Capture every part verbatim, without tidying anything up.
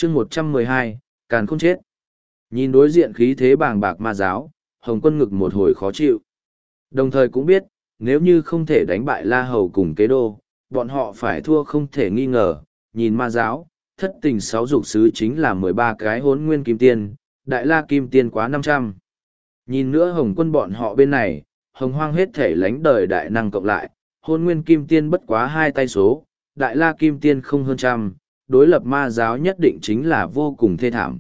chương một trăm mười hai, càn khôn chết. Nhìn đối diện khí thế bàng bạc ma giáo, Hồng Quân ngực một hồi khó chịu. Đồng thời cũng biết, nếu như không thể đánh bại La Hầu cùng kế đô, bọn họ phải thua không thể nghi ngờ. Nhìn ma giáo, thất tình sáu dục sứ chính là mười ba cái hốn nguyên kim tiên, đại la kim tiên quá năm trăm. Nhìn nữa Hồng Quân bọn họ bên này, Hồng Hoang hết thể lánh đời đại năng cộng lại, hôn nguyên kim tiên bất quá hai tay số, đại la kim tiên không hơn trăm, đối lập ma giáo nhất định chính là vô cùng thê thảm.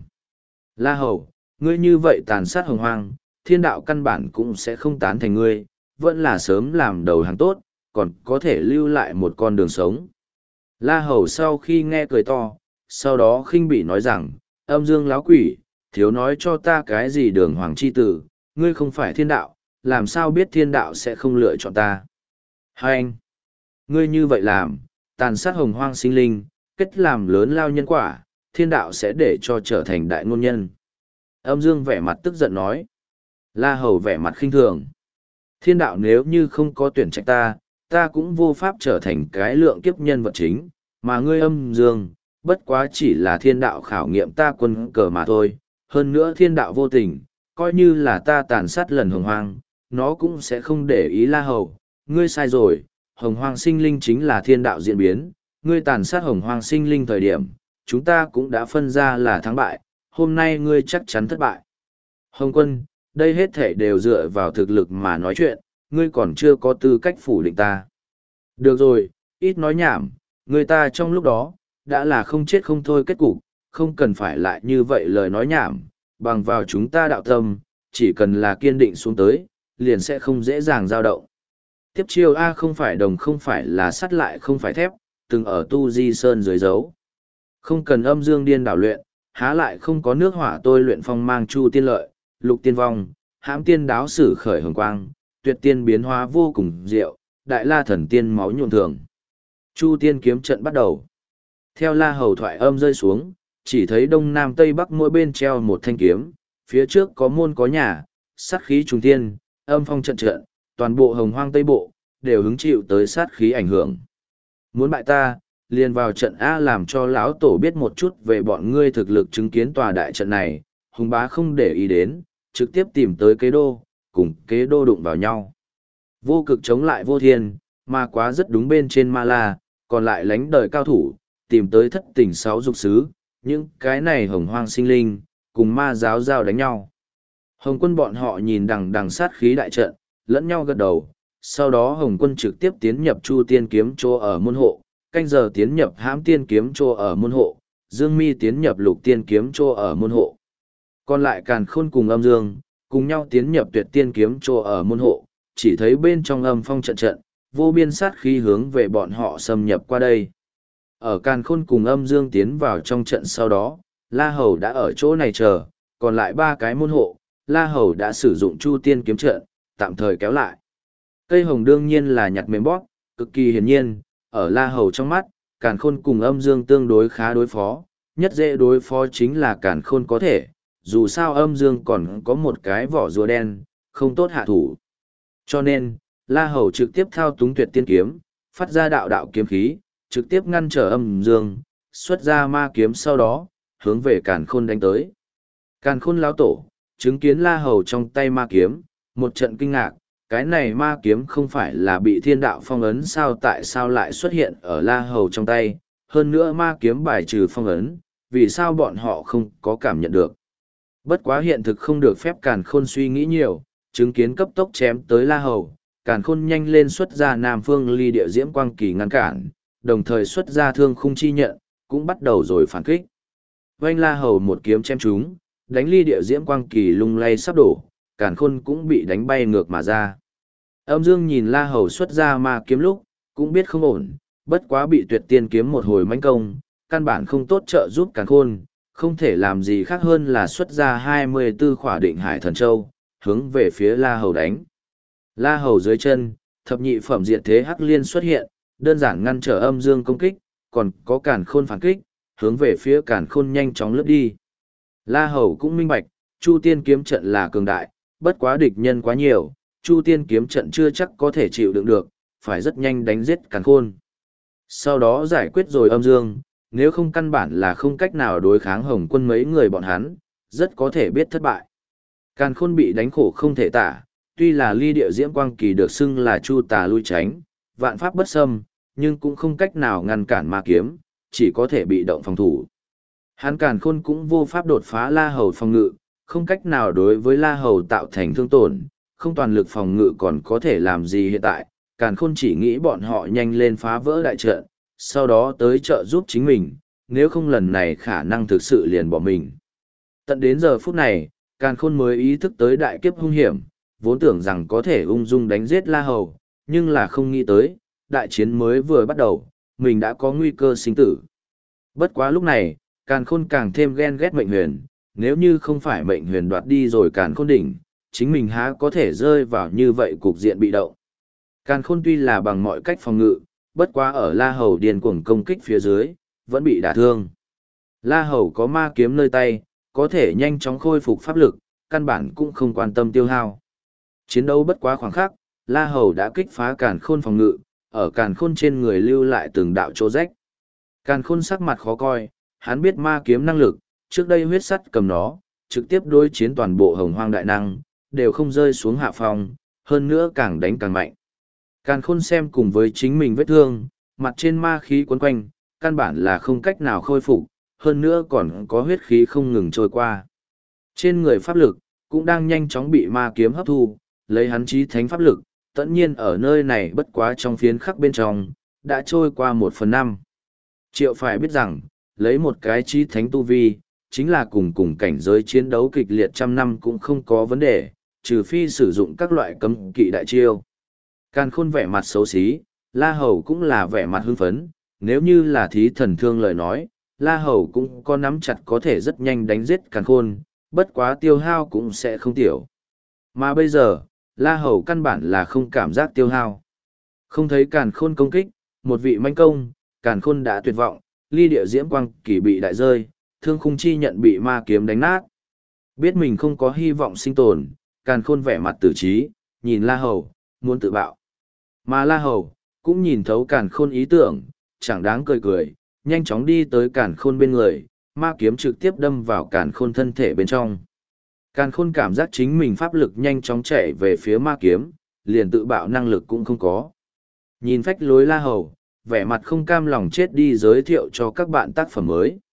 La Hầu, ngươi như vậy tàn sát Hồng Hoang, thiên đạo căn bản cũng sẽ không tán thành ngươi, vẫn là sớm làm đầu hàng tốt, còn có thể lưu lại một con đường sống. La Hầu sau khi nghe cười to, sau đó khinh bỉ nói rằng, âm dương láo quỷ, thiếu nói cho ta cái gì đường hoàng chi tử, ngươi không phải thiên đạo, làm sao biết thiên đạo sẽ không lựa chọn ta. Hai anh, ngươi như vậy làm, tàn sát Hồng Hoang sinh linh, kết làm lớn lao nhân quả, thiên đạo sẽ để cho trở thành đại ngôn nhân. Âm dương vẻ mặt tức giận nói. La Hầu vẻ mặt khinh thường. Thiên đạo nếu như không có tuyển trạch ta, ta cũng vô pháp trở thành cái lượng kiếp nhân vật chính, mà ngươi âm dương, bất quá chỉ là thiên đạo khảo nghiệm ta quân cờ mà thôi. Hơn nữa thiên đạo vô tình, coi như là ta tàn sát lần Hồng Hoang, nó cũng sẽ không để ý La Hầu. Ngươi sai rồi, Hồng Hoang sinh linh chính là thiên đạo diễn biến, ngươi tàn sát Hồng Hoang sinh linh thời điểm, chúng ta cũng đã phân ra là thắng bại, hôm nay ngươi chắc chắn thất bại. Hồng Quân, đây hết thể đều dựa vào thực lực mà nói chuyện, ngươi còn chưa có tư cách phủ định ta. Được rồi, ít nói nhảm, người ta trong lúc đó, đã là không chết không thôi kết cục, không cần phải lại như vậy lời nói nhảm, bằng vào chúng ta đạo tâm, chỉ cần là kiên định xuống tới, liền sẽ không dễ dàng dao động. Tiếp chiêu A không phải đồng không phải là sắt lại không phải thép, từng ở tu di sơn dưới dấu. Không cần âm dương điên đảo luyện, há lại không có nước hỏa tôi luyện phong mang chu tiên lợi, lục tiên vong, hãm tiên đáo sử khởi hồng quang, tuyệt tiên biến hóa vô cùng diệu, đại la thần tiên máu nhuộm thường. Chu tiên kiếm trận bắt đầu. Theo la hầu thoại âm rơi xuống, chỉ thấy đông nam tây bắc mỗi bên treo một thanh kiếm, phía trước có môn có nhà, sát khí trùng tiên, âm phong trận trận, toàn bộ hồng hoang tây bộ, đều hứng chịu tới sát khí ảnh hưởng. Muốn bại ta, liền vào trận A làm cho lão tổ biết một chút về bọn ngươi thực lực chứng kiến tòa đại trận này, hùng bá không để ý đến, trực tiếp tìm tới kế đô, cùng kế đô đụng vào nhau. Vô cực chống lại vô thiên, mà quá rất đúng bên trên ma la, còn lại lánh đời cao thủ, tìm tới thất tình sáu dục sứ, những cái này hồng hoang sinh linh, cùng ma giáo giao đánh nhau. Hồng quân bọn họ nhìn đằng đằng sát khí đại trận, lẫn nhau gật đầu, sau đó Hồng quân trực tiếp tiến nhập Chu tiên kiếm chỗ ở môn hộ, canh giờ tiến nhập hãm tiên kiếm chỗ ở môn hộ, Dương Mi tiến nhập lục tiên kiếm chỗ ở môn hộ. Còn lại Càn Khôn cùng âm dương, cùng nhau tiến nhập tuyệt tiên kiếm chỗ ở môn hộ, chỉ thấy bên trong âm phong trận trận, vô biên sát khí hướng về bọn họ xâm nhập qua đây. Ở Càn Khôn cùng âm dương tiến vào trong trận sau đó, La Hầu đã ở chỗ này chờ, còn lại ba cái môn hộ, La Hầu đã sử dụng Chu tiên kiếm trận, tạm thời kéo lại. Cây hồng đương nhiên là nhặt mềm bóp, cực kỳ hiển nhiên, ở La Hầu trong mắt, Càn Khôn cùng âm dương tương đối khá đối phó, nhất dễ đối phó chính là Càn Khôn có thể, dù sao âm dương còn có một cái vỏ rùa đen, không tốt hạ thủ. Cho nên, La Hầu trực tiếp thao túng tuyệt tiên kiếm, phát ra đạo đạo kiếm khí, trực tiếp ngăn trở âm dương, xuất ra ma kiếm sau đó, hướng về Càn Khôn đánh tới. Càn Khôn lão tổ, chứng kiến La Hầu trong tay ma kiếm, một trận kinh ngạc, cái này ma kiếm không phải là bị thiên đạo phong ấn sao, tại sao lại xuất hiện ở La Hầu trong tay, hơn nữa ma kiếm bài trừ phong ấn, vì sao bọn họ không có cảm nhận được. Bất quá hiện thực không được phép Càn Khôn suy nghĩ nhiều, chứng kiến cấp tốc chém tới La Hầu, Càn Khôn nhanh lên xuất ra Nam Phương Ly Địa Diễm Quang Kỳ ngăn cản, đồng thời xuất ra Thương Khung Chi Nhận, cũng bắt đầu rồi phản kích. Oanh La Hầu một kiếm chém trúng, đánh Ly Địa Diễm Quang Kỳ lung lay sắp đổ, Càn Khôn cũng bị đánh bay ngược mà ra. Âm Dương nhìn La Hầu xuất ra ma kiếm lúc, cũng biết không ổn, bất quá bị tuyệt tiên kiếm một hồi mãnh công, căn bản không tốt trợ giúp Càn Khôn, không thể làm gì khác hơn là xuất ra hai mươi tư khỏa định hải thần châu, hướng về phía La Hầu đánh. La Hầu dưới chân, thập nhị phẩm diệt thế hắc liên xuất hiện, đơn giản ngăn trở âm dương công kích, còn có Càn Khôn phản kích, hướng về phía Càn Khôn nhanh chóng lướt đi. La Hầu cũng minh bạch, Chu tiên kiếm trận là cường đại, bất quá địch nhân quá nhiều, Chu tiên kiếm trận chưa chắc có thể chịu đựng được, phải rất nhanh đánh giết Càn Khôn. Sau đó giải quyết rồi âm dương, Nếu không căn bản là không cách nào đối kháng Hồng Quân mấy người bọn hắn, rất có thể biết thất bại. Càn Khôn bị đánh khổ không thể tả, tuy là ly địa diễm quang kỳ được xưng là chu tà lui tránh, vạn pháp bất xâm, nhưng cũng không cách nào ngăn cản ma kiếm, chỉ có thể bị động phòng thủ. Hắn Càn Khôn cũng vô pháp đột phá La Hầu phòng ngự, không cách nào đối với La Hầu tạo thành thương tổn, không toàn lực phòng ngự còn có thể làm gì hiện tại, Càn Khôn chỉ nghĩ bọn họ nhanh lên phá vỡ đại trận, sau đó tới trợ giúp chính mình, nếu không lần này khả năng thực sự liền bỏ mình. Tận đến giờ phút này, Càn Khôn mới ý thức tới đại kiếp hung hiểm, vốn tưởng rằng có thể ung dung đánh giết La Hầu, nhưng là không nghĩ tới, đại chiến mới vừa bắt đầu, mình đã có nguy cơ sinh tử. Bất quá lúc này, Càn Khôn càng thêm ghen ghét Mệnh Huyền, nếu như không phải Mệnh Huyền đoạt đi rồi Càn Khôn đỉnh, chính mình há có thể rơi vào như vậy cục diện bị động. Càn Khôn tuy là bằng mọi cách phòng ngự, bất quá ở La Hầu điên cuồng công kích phía dưới, vẫn bị đả thương. La Hầu có ma kiếm nơi tay, có thể nhanh chóng khôi phục pháp lực, căn bản cũng không quan tâm tiêu hao. Chiến đấu bất quá khoảng khắc, La Hầu đã kích phá Càn Khôn phòng ngự, ở Càn Khôn trên người lưu lại từng đạo chỗ rách. Càn Khôn sắc mặt khó coi, hắn biết ma kiếm năng lực, trước đây huyết sắt cầm nó, trực tiếp đối chiến toàn bộ Hồng Hoang đại năng, đều không rơi xuống hạ phong, hơn nữa càng đánh càng mạnh. Càn Khôn xem cùng với chính mình vết thương, mặt trên ma khí quấn quanh, căn bản là không cách nào khôi phục, hơn nữa còn có huyết khí không ngừng trôi qua. Trên người pháp lực, cũng đang nhanh chóng bị ma kiếm hấp thu, lấy hắn chí thánh pháp lực, tất nhiên ở nơi này bất quá trong phiến khắc bên trong, đã trôi qua một phần năm. Triệu phải biết rằng, lấy một cái chí thánh tu vi, chính là cùng cùng cảnh giới chiến đấu kịch liệt trăm năm cũng không có vấn đề, trừ phi sử dụng các loại cấm kỵ đại chiêu. Càn Khôn vẻ mặt xấu xí, La Hầu cũng là vẻ mặt hưng phấn, nếu như là thí thần thương lời nói, La Hầu cũng có nắm chặt có thể rất nhanh đánh giết Càn Khôn, bất quá tiêu hao cũng sẽ không tiểu. Mà bây giờ, La Hầu căn bản là không cảm giác tiêu hao. Không thấy Càn Khôn công kích, một vị manh công, Càn Khôn đã tuyệt vọng, ly địa diễm quang kỳ bị đại rơi, thương khung chi nhận bị ma kiếm đánh nát. Biết mình không có hy vọng sinh tồn, Càn Khôn vẻ mặt tử trí, nhìn La Hầu, muốn tự bạo. Mà La Hầu, cũng nhìn thấu Càn Khôn ý tưởng, chẳng đáng cười cười, nhanh chóng đi tới Càn Khôn bên người, ma kiếm trực tiếp đâm vào Càn Khôn thân thể bên trong. Càn Khôn cảm giác chính mình pháp lực nhanh chóng chạy về phía ma kiếm, liền tự bạo năng lực cũng không có. Nhìn phách lối La Hầu, vẻ mặt không cam lòng chết đi giới thiệu cho các bạn tác phẩm mới.